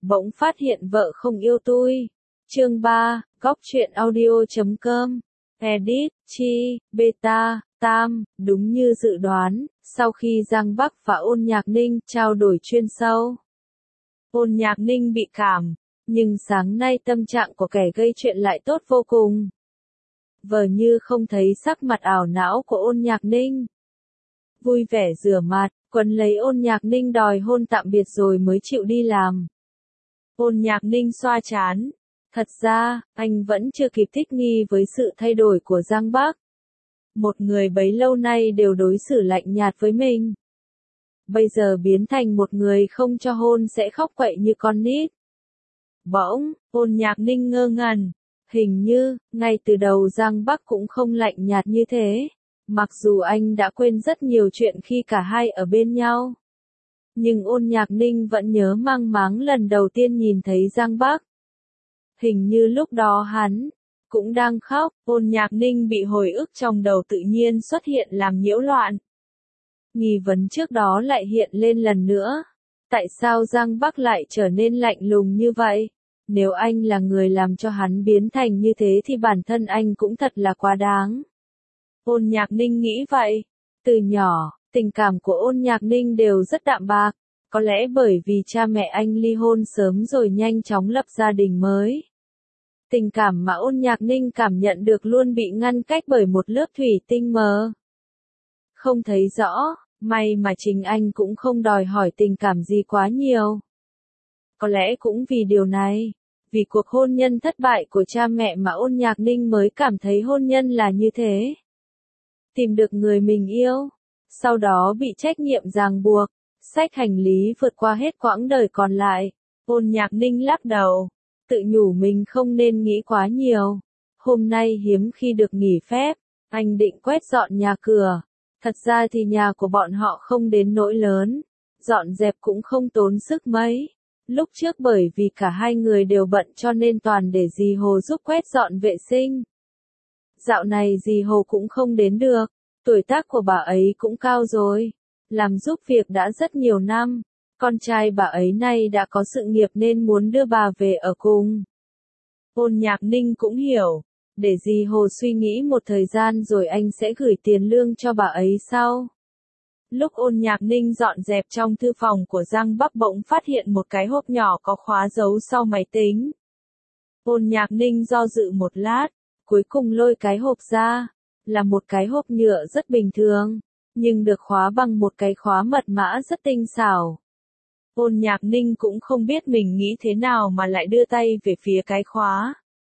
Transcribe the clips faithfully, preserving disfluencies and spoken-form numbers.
bỗng phát hiện vợ không yêu tôi. Chương ba, góc truyện audio.com. Edit, Chi, Beta, Tam, đúng như dự đoán, sau khi Giang Bắc và Ôn Nhạc Ninh trao đổi chuyên sâu. Ôn Nhạc Ninh bị cảm, nhưng sáng nay tâm trạng của kẻ gây chuyện lại tốt vô cùng. Vờ như không thấy sắc mặt ảo não của Ôn Nhạc Ninh. Vui vẻ rửa mặt, quấn lấy Ôn Nhạc Ninh đòi hôn tạm biệt rồi mới chịu đi làm. Ôn Nhạc Ninh xoa trán. Thật ra, anh vẫn chưa kịp thích nghi với sự thay đổi của Giang Bắc. Một người bấy lâu nay đều đối xử lạnh nhạt với mình. Bây giờ biến thành một người không cho hôn sẽ khóc quậy như con nít. Bỗng, Ôn Nhạc Ninh ngơ ngẩn. Hình như, ngay từ đầu Giang Bắc cũng không lạnh nhạt như thế. Mặc dù anh đã quên rất nhiều chuyện khi cả hai ở bên nhau. Nhưng Ôn Nhạc Ninh vẫn nhớ mang máng lần đầu tiên nhìn thấy Giang Bắc. Hình như lúc đó hắn cũng đang khóc. Ôn Nhạc Ninh bị hồi ức trong đầu tự nhiên xuất hiện làm nhiễu loạn. Nghi vấn trước đó lại hiện lên lần nữa. Tại sao Giang Bắc lại trở nên lạnh lùng như vậy? Nếu anh là người làm cho hắn biến thành như thế thì bản thân anh cũng thật là quá đáng. Ôn Nhạc Ninh nghĩ vậy. Từ nhỏ, tình cảm của Ôn Nhạc Ninh đều rất đạm bạc. Có lẽ bởi vì cha mẹ anh ly hôn sớm rồi nhanh chóng lập gia đình mới. Tình cảm mà Ôn Nhạc Ninh cảm nhận được luôn bị ngăn cách bởi một lớp thủy tinh mờ. Không thấy rõ, may mà chính anh cũng không đòi hỏi tình cảm gì quá nhiều. Có lẽ cũng vì điều này, vì cuộc hôn nhân thất bại của cha mẹ mà Ôn Nhạc Ninh mới cảm thấy hôn nhân là như thế. Tìm được người mình yêu, sau đó bị trách nhiệm ràng buộc, xách hành lý vượt qua hết quãng đời còn lại. Ôn Nhạc Ninh lắc đầu, tự nhủ mình không nên nghĩ quá nhiều. Hôm nay hiếm khi được nghỉ phép, anh định quét dọn nhà cửa. Thật ra thì nhà của bọn họ không đến nỗi lớn, dọn dẹp cũng không tốn sức mấy. Lúc trước bởi vì cả hai người đều bận cho nên toàn để dì Hồ giúp quét dọn vệ sinh. Dạo này dì Hồ cũng không đến được, tuổi tác của bà ấy cũng cao rồi. Làm giúp việc đã rất nhiều năm, con trai bà ấy nay đã có sự nghiệp nên muốn đưa bà về ở cùng. Ôn Nhạc Ninh cũng hiểu, để dì Hồ suy nghĩ một thời gian rồi anh sẽ gửi tiền lương cho bà ấy sau. Lúc Ôn Nhạc Ninh dọn dẹp trong thư phòng của Giang Bắc bỗng phát hiện một cái hộp nhỏ có khóa giấu sau máy tính. Ôn Nhạc Ninh do dự một lát, cuối cùng lôi cái hộp ra, là một cái hộp nhựa rất bình thường, nhưng được khóa bằng một cái khóa mật mã rất tinh xảo. Ôn Nhạc Ninh cũng không biết mình nghĩ thế nào mà lại đưa tay về phía cái khóa.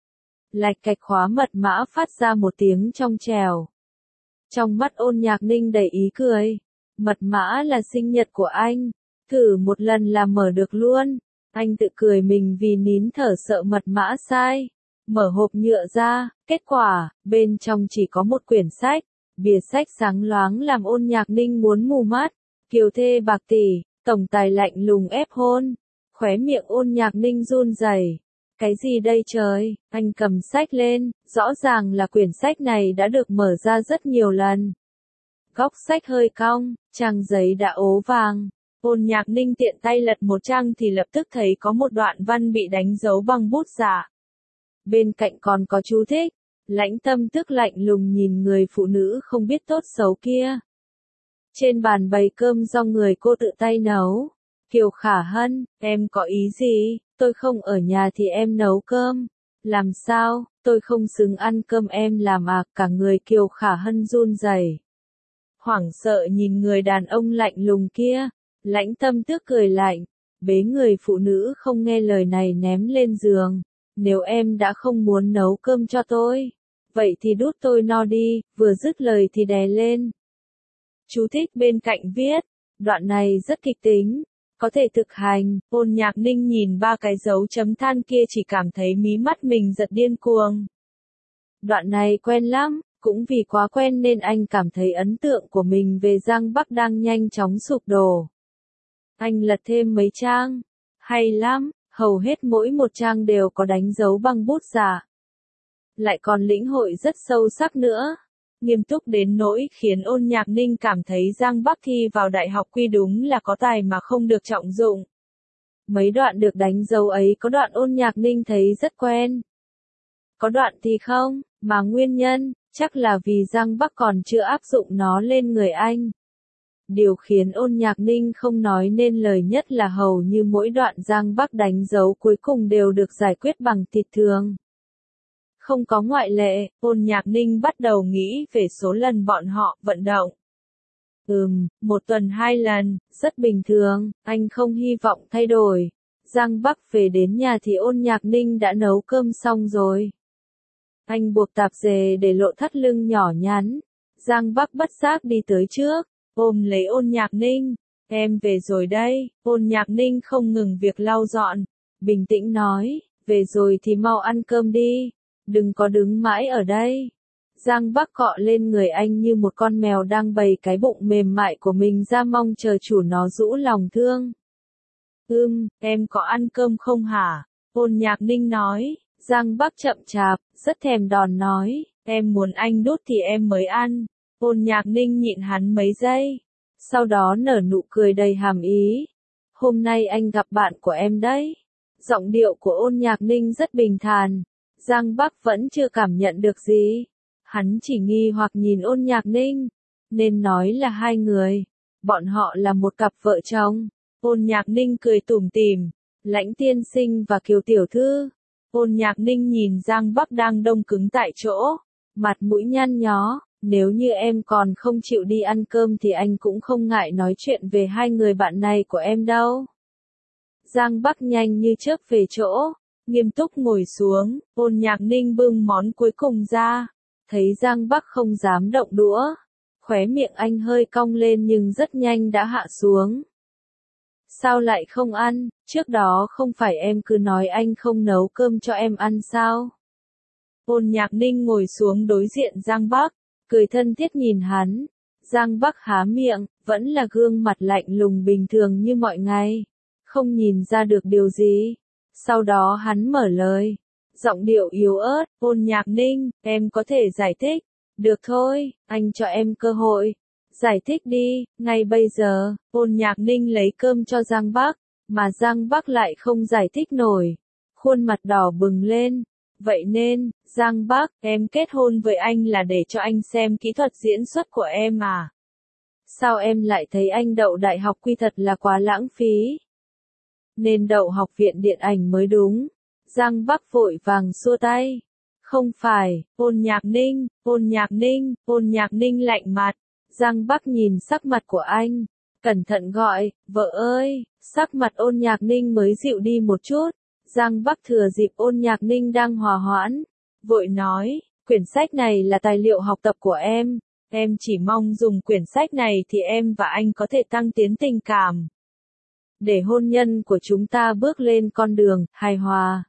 Lạch cạch khóa mật mã phát ra một tiếng trong trèo. Trong mắt Ôn Nhạc Ninh đầy ý cười. Mật mã là sinh nhật của anh. Thử một lần là mở được luôn. Anh tự cười mình vì nín thở sợ mật mã sai. Mở hộp nhựa ra, kết quả, bên trong chỉ có một quyển sách. Bìa sách sáng loáng làm Ôn Nhạc Ninh muốn mù mắt. Kiều thê bạc tỷ, tổng tài lạnh lùng ép hôn. Khóe miệng Ôn Nhạc Ninh run rẩy. Cái gì đây trời? Anh cầm sách lên, rõ ràng là quyển sách này đã được mở ra rất nhiều lần. Góc sách hơi cong, trang giấy đã ố vàng. Ôn Nhạc Ninh tiện tay lật một trang thì lập tức thấy có một đoạn văn bị đánh dấu bằng bút giả. Bên cạnh còn có chú thích. Lãnh Tâm tức lạnh lùng nhìn người phụ nữ không biết tốt xấu kia. Trên bàn bày cơm do người cô tự tay nấu. Kiều Khả Hân, em có ý gì? Tôi không ở nhà thì em nấu cơm. Làm sao, tôi không xứng ăn cơm em làm à? Cả người Kiều Khả Hân run rẩy. Hoảng sợ nhìn người đàn ông lạnh lùng kia. Lãnh Tâm tước cười lạnh, bế người phụ nữ không nghe lời này ném lên giường. Nếu em đã không muốn nấu cơm cho tôi, vậy thì đút tôi no đi. Vừa dứt lời thì đè lên. Chú thích bên cạnh viết, đoạn này rất kịch tính. Có thể thực hành. Ôn Nhạc Ninh nhìn ba cái dấu chấm than kia chỉ cảm thấy mí mắt mình giật điên cuồng. Đoạn này quen lắm, cũng vì quá quen nên anh cảm thấy ấn tượng của mình về Giang Bắc đang nhanh chóng sụp đổ. Anh lật thêm mấy trang. Hay lắm, hầu hết mỗi một trang đều có đánh dấu bằng bút giả. Lại còn lĩnh hội rất sâu sắc nữa. Nghiêm túc đến nỗi khiến Ôn Nhạc Ninh cảm thấy Giang Bắc thi vào đại học quy đúng là có tài mà không được trọng dụng. Mấy đoạn được đánh dấu ấy có đoạn Ôn Nhạc Ninh thấy rất quen. Có đoạn thì không, mà nguyên nhân, chắc là vì Giang Bắc còn chưa áp dụng nó lên người anh. Điều khiến Ôn Nhạc Ninh không nói nên lời nhất là hầu như mỗi đoạn Giang Bắc đánh dấu cuối cùng đều được giải quyết bằng thịt thường. Không có ngoại lệ, Ôn Nhạc Ninh bắt đầu nghĩ về số lần bọn họ vận động. Ừm, một tuần hai lần, rất bình thường, anh không hy vọng thay đổi. Giang Bắc về đến nhà thì Ôn Nhạc Ninh đã nấu cơm xong rồi. Anh buộc tạp dề để lộ thắt lưng nhỏ nhắn. Giang Bắc bất giác đi tới trước, ôm lấy Ôn Nhạc Ninh. Em về rồi đây. Ôn Nhạc Ninh không ngừng việc lau dọn, bình tĩnh nói, về rồi thì mau ăn cơm đi, đừng có đứng mãi ở đây. Giang Bắc cọ lên người anh như một con mèo đang bày cái bụng mềm mại của mình ra mong chờ chủ nó rũ lòng thương. Ưm, em có ăn cơm không hả? Ôn Nhạc Ninh nói. Giang Bắc chậm chạp, rất thèm đòn nói, em muốn anh đút thì em mới ăn. Ôn Nhạc Ninh nhịn hắn mấy giây, sau đó nở nụ cười đầy hàm ý. Hôm nay anh gặp bạn của em đấy. Giọng điệu của Ôn Nhạc Ninh rất bình thản. Giang Bắc vẫn chưa cảm nhận được gì. Hắn chỉ nghi hoặc nhìn Ôn Nhạc Ninh. Nên nói là hai người. Bọn họ là một cặp vợ chồng. Ôn Nhạc Ninh cười tủm tỉm. Lãnh tiên sinh và Kiều tiểu thư. Ôn Nhạc Ninh nhìn Giang Bắc đang đông cứng tại chỗ. Mặt mũi nhăn nhó. Nếu như em còn không chịu đi ăn cơm thì anh cũng không ngại nói chuyện về hai người bạn này của em đâu. Giang Bắc nhanh như chớp về chỗ. Nghiêm túc ngồi xuống. Ôn Nhạc Ninh bưng món cuối cùng ra. Thấy Giang Bắc không dám động đũa. Khóe miệng anh hơi cong lên nhưng rất nhanh đã hạ xuống. Sao lại không ăn, trước đó không phải em cứ nói anh không nấu cơm cho em ăn sao? Ôn Nhạc Ninh ngồi xuống đối diện Giang Bắc, cười thân thiết nhìn hắn. Giang Bắc há miệng, vẫn là gương mặt lạnh lùng bình thường như mọi ngày. Không nhìn ra được điều gì. Sau đó hắn mở lời. Giọng điệu yếu ớt, Ôn Nhạc Ninh, em có thể giải thích. Được thôi, anh cho em cơ hội. Giải thích đi, ngay bây giờ. Ôn Nhạc Ninh lấy cơm cho Giang Bắc, mà Giang Bắc lại không giải thích nổi. Khuôn mặt đỏ bừng lên. Vậy nên, Giang Bắc, em kết hôn với anh là để cho anh xem kỹ thuật diễn xuất của em à? Sao em lại thấy anh đậu đại học quy thật là quá lãng phí? Nên đậu học viện điện ảnh mới đúng. Giang Bắc vội vàng xua tay. Không phải, Ôn Nhạc Ninh, Ôn Nhạc Ninh, Ôn Nhạc Ninh lạnh mặt. Giang Bắc nhìn sắc mặt của anh, cẩn thận gọi, vợ ơi, sắc mặt Ôn Nhạc Ninh mới dịu đi một chút. Giang Bắc thừa dịp Ôn Nhạc Ninh đang hòa hoãn, vội nói, quyển sách này là tài liệu học tập của em, em chỉ mong dùng quyển sách này thì em và anh có thể tăng tiến tình cảm. Để hôn nhân của chúng ta bước lên con đường, hài hòa.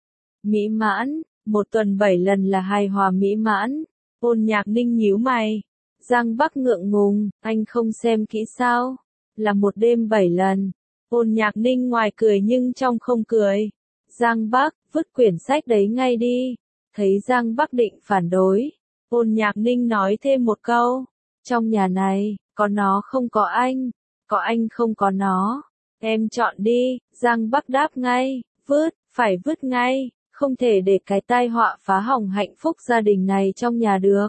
Mỹ mãn, một tuần bảy lần là hài hòa mỹ mãn. Ôn Nhạc Ninh nhíu mày. Giang Bắc ngượng ngùng, anh không xem kỹ sao? Là một đêm bảy lần. Ôn Nhạc Ninh ngoài cười nhưng trong không cười. Giang Bắc, vứt quyển sách đấy ngay đi. Thấy Giang Bắc định phản đối. Ôn Nhạc Ninh nói thêm một câu. Trong nhà này, có nó không có anh. Có anh không có nó. Em chọn đi. Giang Bắc đáp ngay. Vứt, phải vứt ngay. Không thể để cái tai họa phá hỏng hạnh phúc gia đình này trong nhà được.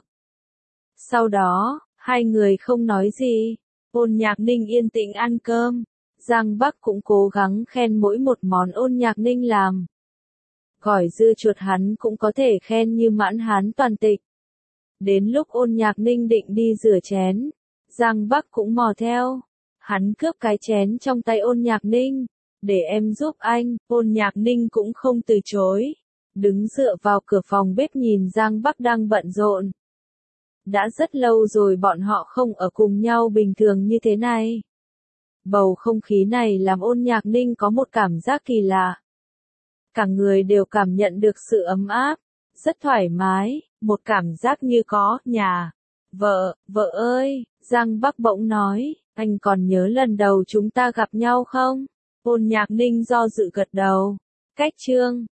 Sau đó, hai người không nói gì. Ôn Nhạc Ninh yên tĩnh ăn cơm. Giang Bắc cũng cố gắng khen mỗi một món Ôn Nhạc Ninh làm. Gỏi dưa chuột hắn cũng có thể khen như mãn hán toàn tịch. Đến lúc Ôn Nhạc Ninh định đi rửa chén, Giang Bắc cũng mò theo. Hắn cướp cái chén trong tay Ôn Nhạc Ninh. Để em giúp anh. Ôn Nhạc Ninh cũng không từ chối. Đứng dựa vào cửa phòng bếp nhìn Giang Bắc đang bận rộn. Đã rất lâu rồi bọn họ không ở cùng nhau bình thường như thế này. Bầu không khí này làm Ôn Nhạc Ninh có một cảm giác kỳ lạ. Cả người đều cảm nhận được sự ấm áp, rất thoải mái, một cảm giác như có nhà. Vợ, vợ ơi, Giang Bắc bỗng nói, anh còn nhớ lần đầu chúng ta gặp nhau không? Ôn Nhạc Ninh do dự gật đầu. Cách chương